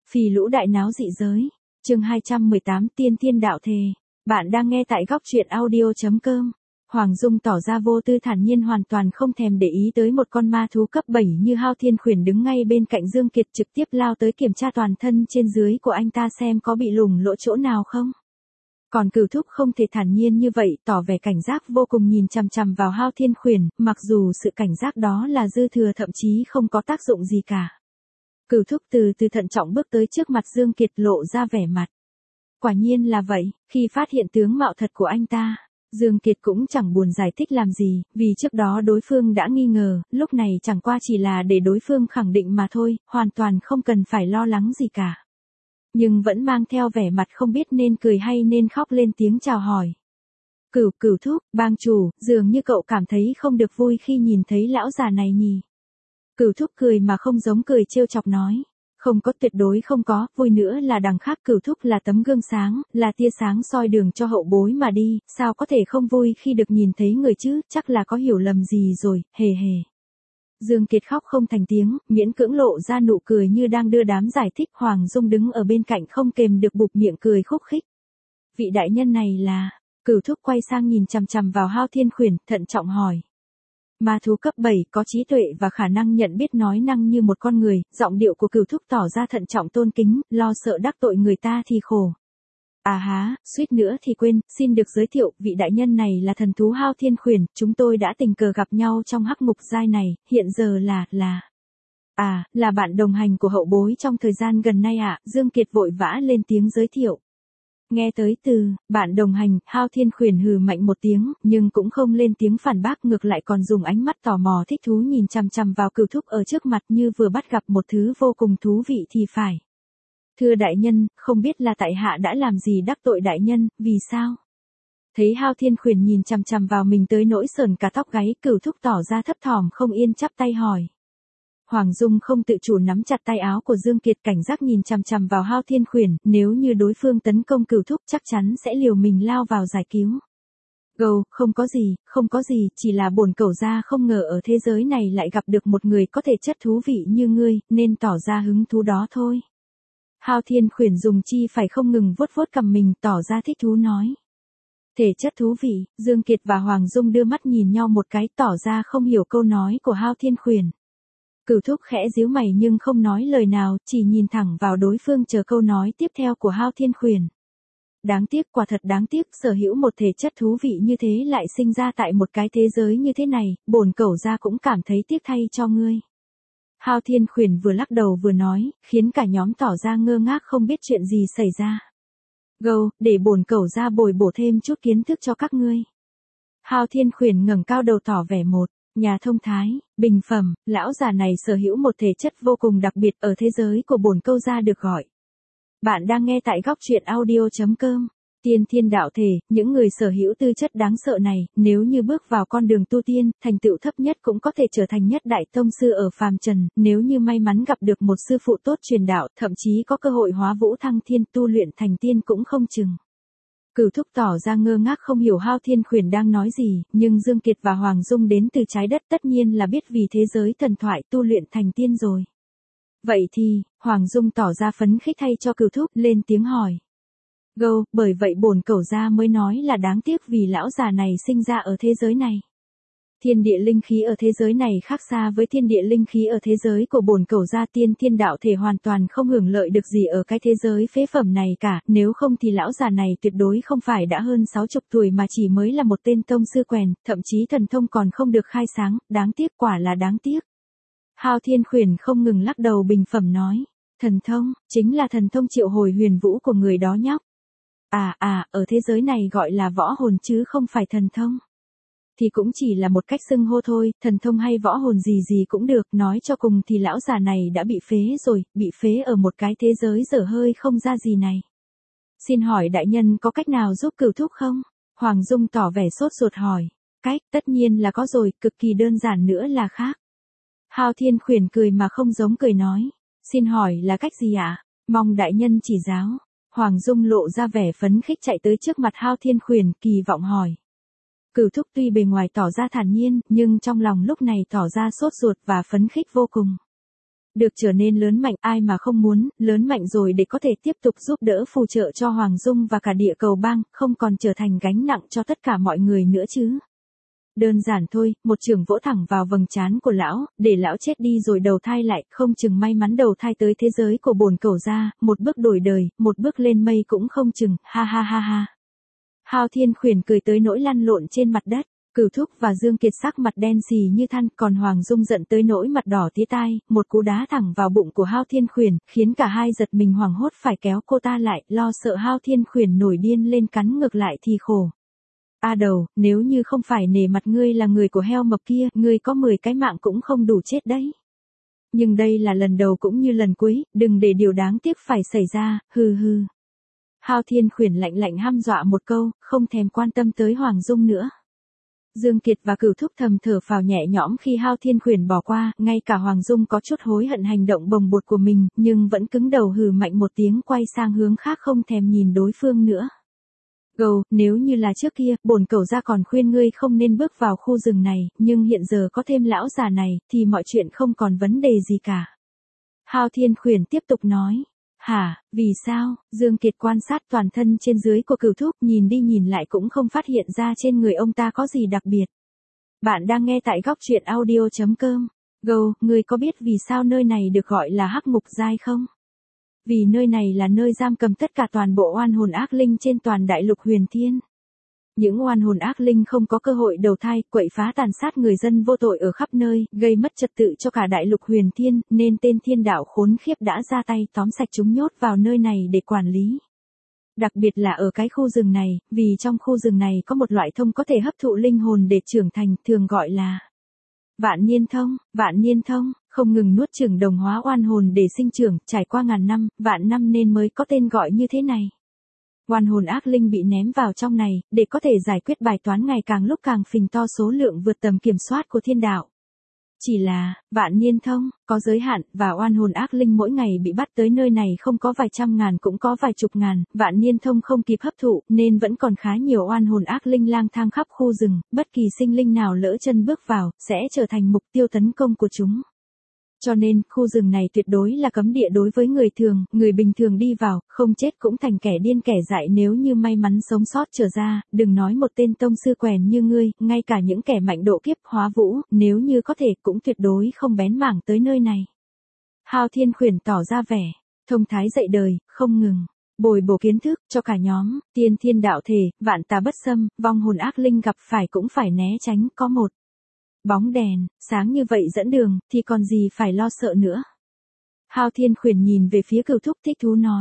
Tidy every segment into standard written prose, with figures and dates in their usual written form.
Phì lũ đại náo dị giới. Chương 218 Tiên Thiên Đạo Thề. Bạn đang nghe tại góc truyện audio.com. Hoàng Dung tỏ ra vô tư thản nhiên, hoàn toàn không thèm để ý tới một con ma thú cấp 7 như Hao Thiên Khuyển đứng ngay bên cạnh Dương Kiệt, trực tiếp lao tới kiểm tra toàn thân trên dưới của anh ta xem có bị lủng lỗ chỗ nào không. Còn Cửu Thúc không thể thản nhiên như vậy, tỏ vẻ cảnh giác vô cùng nhìn chằm chằm vào Hao Thiên Khuyển, mặc dù sự cảnh giác đó là dư thừa, thậm chí không có tác dụng gì cả. Cửu Thúc từ từ thận trọng bước tới trước mặt Dương Kiệt, lộ ra vẻ mặt. Quả nhiên là vậy, khi phát hiện tướng mạo thật của anh ta, Dương Kiệt cũng chẳng buồn giải thích làm gì, vì trước đó đối phương đã nghi ngờ, lúc này chẳng qua chỉ là để đối phương khẳng định mà thôi, hoàn toàn không cần phải lo lắng gì cả. Nhưng vẫn mang theo vẻ mặt không biết nên cười hay nên khóc, lên tiếng chào hỏi. Cửu Thúc, bang chủ, dường như cậu cảm thấy không được vui khi nhìn thấy lão già này nhỉ? Cửu Thúc cười mà không giống cười trêu chọc nói. Không có, tuyệt đối không có, vui nữa là đằng khác. Cửu Thúc là tấm gương sáng, là tia sáng soi đường cho hậu bối mà đi, sao có thể không vui khi được nhìn thấy người chứ, chắc là có hiểu lầm gì rồi, hề hề. Dương Kiệt khóc không thành tiếng, miễn cưỡng lộ ra nụ cười như đang đưa đám giải thích. Hoàng Dung đứng ở bên cạnh không kềm được bụp miệng cười khúc khích. Vị đại nhân này là... Cửu Thúc quay sang nhìn chằm chằm vào Hao Thiên Khuyển, thận trọng hỏi. Ma thú cấp 7 có trí tuệ và khả năng nhận biết nói năng như một con người, giọng điệu của Cửu Thúc tỏ ra thận trọng tôn kính, lo sợ đắc tội người ta thì khổ. À há, suýt nữa thì quên, xin được giới thiệu, vị đại nhân này là thần thú Hao Thiên Khuyển, chúng tôi đã tình cờ gặp nhau trong hắc ngục giai này, hiện giờ là bạn đồng hành của hậu bối trong thời gian gần nay ạ. Dương Kiệt vội vã lên tiếng giới thiệu. Nghe tới từ bạn đồng hành, Hao Thiên Khuyển hừ mạnh một tiếng, nhưng cũng không lên tiếng phản bác, ngược lại còn dùng ánh mắt tò mò thích thú nhìn chằm chằm vào Cửu Thúc ở trước mặt, như vừa bắt gặp một thứ vô cùng thú vị thì phải. Thưa đại nhân, không biết là tại hạ đã làm gì đắc tội đại nhân, vì sao? Thấy Hao Thiên Khuyển nhìn chằm chằm vào mình tới nỗi sờn cả tóc gáy, Cửu Thúc tỏ ra thấp thỏm không yên, chắp tay hỏi. Hoàng Dung không tự chủ nắm chặt tay áo của Dương Kiệt, cảnh giác nhìn chằm chằm vào Hao Thiên Khuyển, nếu như đối phương tấn công Cửu Thúc chắc chắn sẽ liều mình lao vào giải cứu. Gâu, không có gì, chỉ là bổn cẩu gia không ngờ ở thế giới này lại gặp được một người có thể chất thú vị như ngươi, nên tỏ ra hứng thú đó thôi. Hao Thiên Khuyển dùng chi phải không ngừng vuốt vuốt cằm mình, tỏ ra thích thú nói. Thể chất thú vị, Dương Kiệt và Hoàng Dung đưa mắt nhìn nhau một cái, tỏ ra không hiểu câu nói của Hao Thiên Khuyển. Cửu Thúc khẽ díu mày nhưng không nói lời nào, chỉ nhìn thẳng vào đối phương chờ câu nói tiếp theo của Hao Thiên Khuyển. Đáng tiếc, quả thật đáng tiếc, sở hữu một thể chất thú vị như thế lại sinh ra tại một cái thế giới như thế này, bổn cẩu gia cũng cảm thấy tiếc thay cho ngươi. Hao Thiên Khuyển vừa lắc đầu vừa nói, khiến cả nhóm tỏ ra ngơ ngác không biết chuyện gì xảy ra. Gâu, để bổn cẩu gia bồi bổ thêm chút kiến thức cho các ngươi. Hao Thiên Khuyển ngẩng cao đầu tỏ vẻ một nhà thông thái, bình phẩm, lão già này sở hữu một thể chất vô cùng đặc biệt ở thế giới của bổn cẩu gia được gọi. Bạn đang nghe tại góc truyện audio.com. Tiên Thiên Đạo Thể, những người sở hữu tư chất đáng sợ này, nếu như bước vào con đường tu tiên, thành tựu thấp nhất cũng có thể trở thành nhất đại tông sư ở phàm trần, nếu như may mắn gặp được một sư phụ tốt truyền đạo, thậm chí có cơ hội hóa vũ thăng thiên, tu luyện thành tiên cũng không chừng. Cửu Thúc tỏ ra ngơ ngác không hiểu Hao Thiên Khuyển đang nói gì, nhưng Dương Kiệt và Hoàng Dung đến từ trái đất tất nhiên là biết vì thế giới thần thoại tu luyện thành tiên rồi. Vậy thì, Hoàng Dung tỏ ra phấn khích thay cho Cửu Thúc, lên tiếng hỏi. Gâu, bởi vậy bổn cẩu gia mới nói là đáng tiếc vì lão già này sinh ra ở thế giới này. Thiên địa linh khí ở thế giới này khác xa với thiên địa linh khí ở thế giới của bổn cẩu gia. Tiên Thiên Đạo Thể hoàn toàn không hưởng lợi được gì ở cái thế giới phế phẩm này cả, nếu không thì lão già này tuyệt đối không phải đã hơn 60 tuổi mà chỉ mới là một tên tông sư quèn, thậm chí thần thông còn không được khai sáng, đáng tiếc, quả là đáng tiếc. Hao Thiên Khuyển không ngừng lắc đầu bình phẩm nói, thần thông, chính là thần thông triệu hồi huyền vũ của người đó nhóc. Ở thế giới này gọi là võ hồn chứ không phải thần thông. Thì cũng chỉ là một cách xưng hô thôi, thần thông hay võ hồn gì gì cũng được, nói cho cùng thì lão già này đã bị phế rồi, bị phế ở một cái thế giới dở hơi không ra gì này. Xin hỏi đại nhân có cách nào giúp Cửu Thúc không? Hoàng Dung tỏ vẻ sốt ruột hỏi. Cách, tất nhiên là có rồi, cực kỳ đơn giản nữa là khác. Hao Thiên Khuyển cười mà không giống cười nói. Xin hỏi là cách gì ạ? Mong đại nhân chỉ giáo. Hoàng Dung lộ ra vẻ phấn khích chạy tới trước mặt Hao Thiên Khuyển, kỳ vọng hỏi. Cửu Thúc tuy bề ngoài tỏ ra thản nhiên, nhưng trong lòng lúc này tỏ ra sốt ruột và phấn khích vô cùng. Được trở nên lớn mạnh, ai mà không muốn, lớn mạnh rồi để có thể tiếp tục giúp đỡ phù trợ cho Hoàng Dung và cả địa cầu bang, không còn trở thành gánh nặng cho tất cả mọi người nữa chứ. Đơn giản thôi, một chưởng vỗ thẳng vào vầng trán của lão, để lão chết đi rồi đầu thai lại, không chừng may mắn đầu thai tới thế giới của bổn cẩu gia, một bước đổi đời, một bước lên mây cũng không chừng, ha ha ha ha. Hao Thiên Khuyển cười tới nỗi lăn lộn trên mặt đất. Cửu Thúc và Dương Kiệt sắc mặt đen xì như than, còn Hoàng Dung giận tới nỗi mặt đỏ tía tai, một cú đá thẳng vào bụng của Hao Thiên Khuyển, khiến cả hai giật mình hoảng hốt phải kéo cô ta lại, lo sợ Hao Thiên Khuyển nổi điên lên cắn ngược lại thì khổ. A đầu, nếu như không phải nể mặt ngươi là người của heo mập kia, ngươi có 10 cái mạng cũng không đủ chết đấy. Nhưng đây là lần đầu cũng như lần cuối, đừng để điều đáng tiếc phải xảy ra, hừ hừ. Hao Thiên Khuyển lạnh lạnh hăm dọa một câu, không thèm quan tâm tới Hoàng Dung nữa. Dương Kiệt và Cửu Thúc thầm thở phào nhẹ nhõm khi Hao Thiên Khuyển bỏ qua, ngay cả Hoàng Dung có chút hối hận hành động bồng bột của mình, nhưng vẫn cứng đầu hừ mạnh một tiếng quay sang hướng khác không thèm nhìn đối phương nữa. Gầu, nếu như là trước kia, bổn cẩu gia còn khuyên ngươi không nên bước vào khu rừng này, nhưng hiện giờ có thêm lão già này, thì mọi chuyện không còn vấn đề gì cả. Hao Thiên Khuyển tiếp tục nói. Hả, vì sao? Dương Kiệt quan sát toàn thân trên dưới của Cửu Thúc, nhìn đi nhìn lại cũng không phát hiện ra trên người ông ta có gì đặc biệt. Bạn đang nghe tại góc truyện audio.com. Gầu, ngươi có biết vì sao nơi này được gọi là Hắc Ngục Giai không? Vì nơi này là nơi giam cầm tất cả toàn bộ oan hồn ác linh trên toàn đại lục Huyền Thiên. Những oan hồn ác linh không có cơ hội đầu thai, quậy phá tàn sát người dân vô tội ở khắp nơi, gây mất trật tự cho cả đại lục Huyền Thiên, nên tên thiên đạo khốn khiếp đã ra tay tóm sạch chúng nhốt vào nơi này để quản lý. Đặc biệt là ở cái khu rừng này, vì trong khu rừng này có một loại thông có thể hấp thụ linh hồn để trưởng thành, thường gọi là Vạn Niên Thông, không ngừng nuốt chửng đồng hóa oan hồn để sinh trưởng, trải qua ngàn năm, vạn năm nên mới có tên gọi như thế này. Oan hồn ác linh bị ném vào trong này, để có thể giải quyết bài toán ngày càng lúc càng phình to số lượng vượt tầm kiểm soát của thiên đạo. Chỉ là, Vạn Niên Thông, có giới hạn, và oan hồn ác linh mỗi ngày bị bắt tới nơi này không có vài trăm ngàn cũng có vài chục ngàn, Vạn Niên Thông không kịp hấp thụ, nên vẫn còn khá nhiều oan hồn ác linh lang thang khắp khu rừng, bất kỳ sinh linh nào lỡ chân bước vào, sẽ trở thành mục tiêu tấn công của chúng. Cho nên, khu rừng này tuyệt đối là cấm địa đối với người thường, người bình thường đi vào, không chết cũng thành kẻ điên kẻ dại nếu như may mắn sống sót trở ra, đừng nói một tên tông sư quèn như ngươi, ngay cả những kẻ mạnh độ kiếp hóa vũ, nếu như có thể cũng tuyệt đối không bén mảng tới nơi này. Hao Thiên Khuyển tỏ ra vẻ, thông thái dạy đời, không ngừng bồi bổ kiến thức cho cả nhóm, tiên thiên đạo thể, vạn tà bất xâm, vong hồn ác linh gặp phải cũng phải né tránh, có một bóng đèn, sáng như vậy dẫn đường, thì còn gì phải lo sợ nữa. Hao Thiên Khuyển nhìn về phía Cửu Thúc thích thú nói.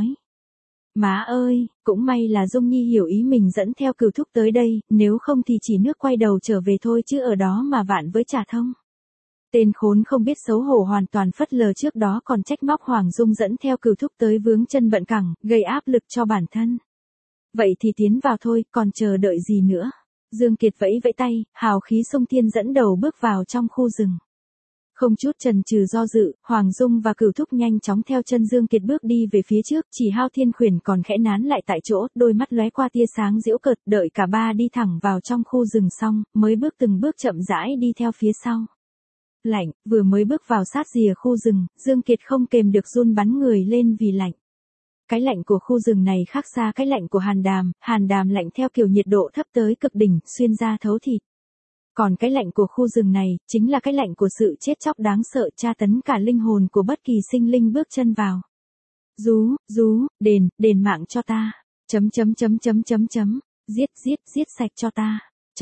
Má ơi, cũng may là Dung Nhi hiểu ý mình dẫn theo Cửu Thúc tới đây, nếu không thì chỉ nước quay đầu trở về thôi chứ ở đó mà vạn với chả thông. Tên khốn không biết xấu hổ hoàn toàn phớt lờ trước đó còn trách móc Hoàng Dung dẫn theo Cửu Thúc tới vướng chân bận cẳng, gây áp lực cho bản thân. Vậy thì tiến vào thôi, còn chờ đợi gì nữa. Dương Kiệt vẫy vẫy tay, hào khí sông thiên dẫn đầu bước vào trong khu rừng. Không chút chần chừ do dự, Hoàng Dung và Cửu Thúc nhanh chóng theo chân Dương Kiệt bước đi về phía trước, chỉ Hao Thiên Khuyển còn khẽ nán lại tại chỗ, đôi mắt lóe qua tia sáng giễu cợt, đợi cả ba đi thẳng vào trong khu rừng xong, mới bước từng bước chậm rãi đi theo phía sau. Lạnh, vừa mới bước vào sát rìa khu rừng, Dương Kiệt không kềm được run bắn người lên vì lạnh. Cái lạnh của khu rừng này khác xa cái lạnh của Hàn Đàm lạnh theo kiểu nhiệt độ thấp tới cực đỉnh, xuyên da thấu thịt. Còn cái lạnh của khu rừng này, chính là cái lạnh của sự chết chóc đáng sợ tra tấn cả linh hồn của bất kỳ sinh linh bước chân vào. Đền mạng cho ta. Giết sạch cho ta.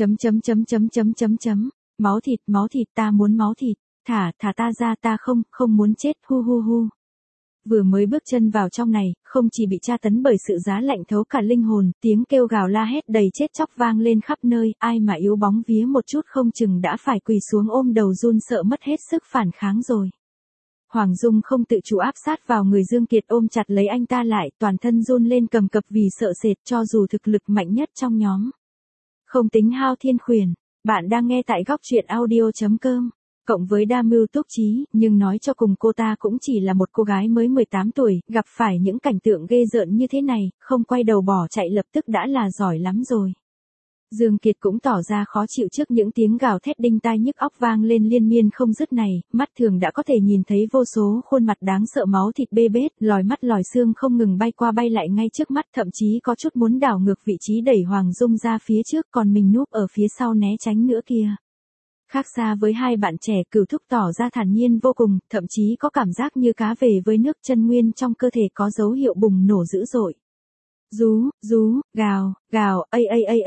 Máu thịt ta muốn máu thịt. Thả ta ra ta không muốn chết hu. Vừa mới bước chân vào trong này, không chỉ bị tra tấn bởi sự giá lạnh thấu cả linh hồn, tiếng kêu gào la hét đầy chết chóc vang lên khắp nơi, ai mà yếu bóng vía một chút không chừng đã phải quỳ xuống ôm đầu run sợ mất hết sức phản kháng rồi. Hoàng Dung không tự chủ áp sát vào người Dương Kiệt ôm chặt lấy anh ta lại, toàn thân run lên cầm cập vì sợ sệt cho dù thực lực mạnh nhất trong nhóm. Không tính Hao Thiên Khuyển, bạn đang nghe tại góc truyện audio.com. Cộng với đa mưu túc trí, nhưng nói cho cùng cô ta cũng chỉ là một cô gái mới 18 tuổi, gặp phải những cảnh tượng ghê rợn như thế này, không quay đầu bỏ chạy lập tức đã là giỏi lắm rồi. Dương Kiệt cũng tỏ ra khó chịu trước những tiếng gào thét đinh tai nhức óc vang lên liên miên không dứt này, mắt thường đã có thể nhìn thấy vô số khuôn mặt đáng sợ máu thịt bê bết, lòi mắt lòi xương không ngừng bay qua bay lại ngay trước mắt, thậm chí có chút muốn đảo ngược vị trí đẩy Hoàng Dung ra phía trước, còn mình núp ở phía sau né tránh nữa kia. Khác xa với hai bạn trẻ, Cửu Thúc tỏ ra thản nhiên vô cùng, thậm chí có cảm giác như cá về với nước, chân nguyên trong cơ thể có dấu hiệu bùng nổ dữ dội. Rú, gào, ây.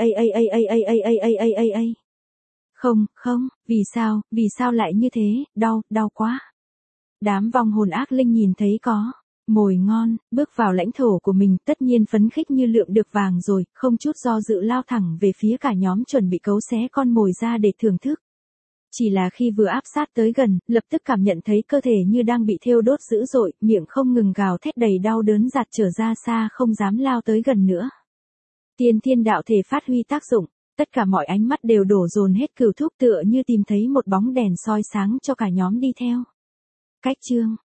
Không, vì sao lại như thế, đau quá. Đám vong hồn ác linh nhìn thấy có mồi ngon, bước vào lãnh thổ của mình, tất nhiên phấn khích như lượm được vàng rồi, không chút do dự lao thẳng về phía cả nhóm chuẩn bị cấu xé con mồi ra để thưởng thức. Chỉ là khi vừa áp sát tới gần, lập tức cảm nhận thấy cơ thể như đang bị thiêu đốt dữ dội, miệng không ngừng gào thét đầy đau đớn, giạt trở ra xa không dám lao tới gần nữa. Tiên thiên đạo thể phát huy tác dụng, tất cả mọi ánh mắt đều đổ dồn hết Cửu Thúc, tựa như tìm thấy một bóng đèn soi sáng cho cả nhóm đi theo. Cách chương